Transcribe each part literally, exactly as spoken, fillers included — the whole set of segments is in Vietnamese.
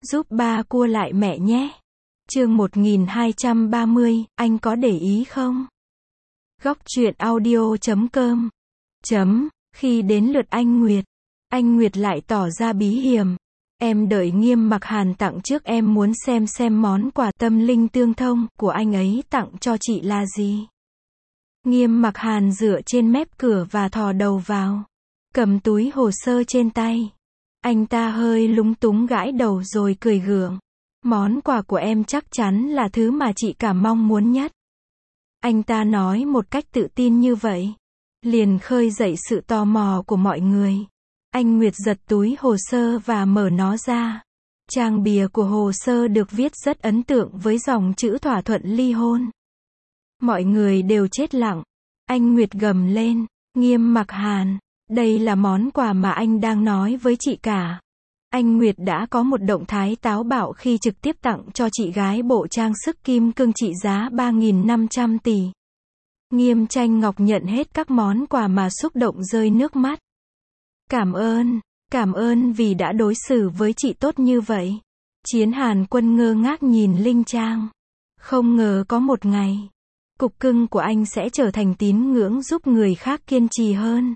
Giúp ba cua lại mẹ nhé. Chương một nghìn hai trăm ba mươi, anh có để ý không? Góc truyện audio chấm com. Chấm, khi đến lượt anh Nguyệt, anh Nguyệt lại tỏ ra bí hiểm. Em đợi Nghiêm Mặc Hàn tặng trước, em muốn xem xem món quà tâm linh tương thông của anh ấy tặng cho chị là gì. Nghiêm Mặc Hàn dựa trên mép cửa và thò đầu vào, cầm túi hồ sơ trên tay. Anh ta hơi lúng túng gãi đầu rồi cười gượng. Món quà của em chắc chắn là thứ mà chị cả mong muốn nhất. Anh ta nói một cách tự tin như vậy, liền khơi dậy sự tò mò của mọi người. Anh Nguyệt giật túi hồ sơ và mở nó ra. Trang bìa của hồ sơ được viết rất ấn tượng với dòng chữ thỏa thuận ly hôn. Mọi người đều chết lặng. Anh Nguyệt gầm lên, Nghiêm Mặc Hàn, đây là món quà mà anh đang nói với chị cả. Anh Nguyệt đã có một động thái táo bạo khi trực tiếp tặng cho chị gái bộ trang sức kim cương trị giá ba nghìn năm trăm tỷ. Nghiêm Tranh Ngọc nhận hết các món quà mà xúc động rơi nước mắt. Cảm ơn, cảm ơn vì đã đối xử với chị tốt như vậy. Chiến Hàn Quân ngơ ngác nhìn Linh Trang. Không ngờ có một ngày, cục cưng của anh sẽ trở thành tín ngưỡng giúp người khác kiên trì hơn.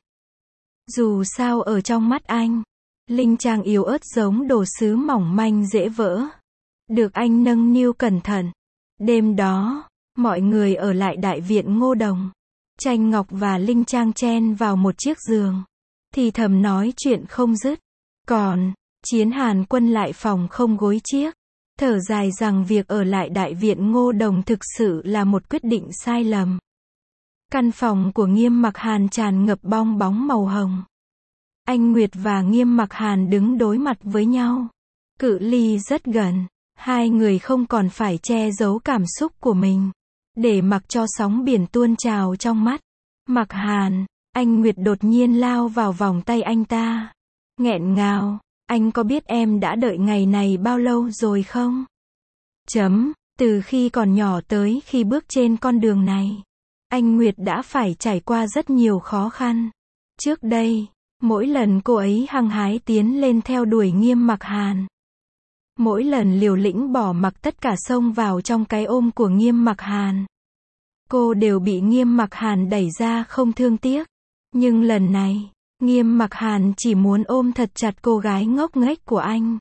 Dù sao ở trong mắt anh, Linh Trang yếu ớt giống đồ sứ mỏng manh dễ vỡ. Được anh nâng niu cẩn thận. Đêm đó, mọi người ở lại đại viện Ngô Đồng. Tranh Ngọc và Linh Trang chen vào một chiếc giường, thì thầm nói chuyện không dứt. Còn, Chiến Hàn Quân lại phòng không gối chiếc, thở dài rằng việc ở lại đại viện Ngô Đồng thực sự là một quyết định sai lầm. Căn phòng của Nghiêm Mặc Hàn tràn ngập bong bóng màu hồng. Anh Nguyệt và Nghiêm Mặc Hàn đứng đối mặt với nhau. Cự ly rất gần, hai người không còn phải che giấu cảm xúc của mình, để mặc cho sóng biển tuôn trào trong mắt. Mặc Hàn, anh Nguyệt đột nhiên lao vào vòng tay anh ta. Nghẹn ngào, anh có biết em đã đợi ngày này bao lâu rồi không? Chấm, từ khi còn nhỏ tới khi bước trên con đường này, anh Nguyệt đã phải trải qua rất nhiều khó khăn. Trước đây, mỗi lần cô ấy hăng hái tiến lên theo đuổi Nghiêm Mặc Hàn, mỗi lần liều lĩnh bỏ mặc tất cả xông vào trong cái ôm của Nghiêm Mặc Hàn, cô đều bị Nghiêm Mặc Hàn đẩy ra không thương tiếc. Nhưng lần này, Nghiêm Mặc Hàn chỉ muốn ôm thật chặt cô gái ngốc nghếch của anh.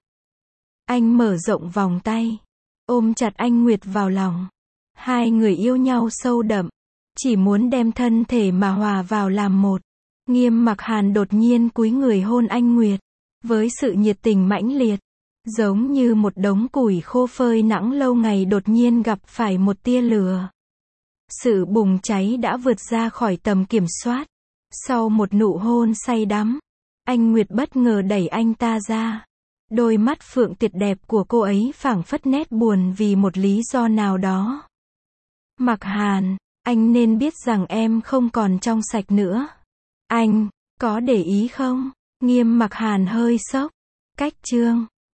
Anh mở rộng vòng tay, ôm chặt anh Nguyệt vào lòng. Hai người yêu nhau sâu đậm, chỉ muốn đem thân thể mà hòa vào làm một. Nghiêm Mặc Hàn đột nhiên cúi người hôn anh Nguyệt, với sự nhiệt tình mãnh liệt, giống như một đống củi khô phơi nắng lâu ngày đột nhiên gặp phải một tia lửa. Sự bùng cháy đã vượt ra khỏi tầm kiểm soát. Sau một nụ hôn say đắm, anh Nguyệt bất ngờ đẩy anh ta ra. Đôi mắt phượng tuyệt đẹp của cô ấy phảng phất nét buồn vì một lý do nào đó. Mặc Hàn, anh nên biết rằng em không còn trong sạch nữa. Anh, có để ý không? Nghiêm Mặc Hàn hơi sốc. Cách chương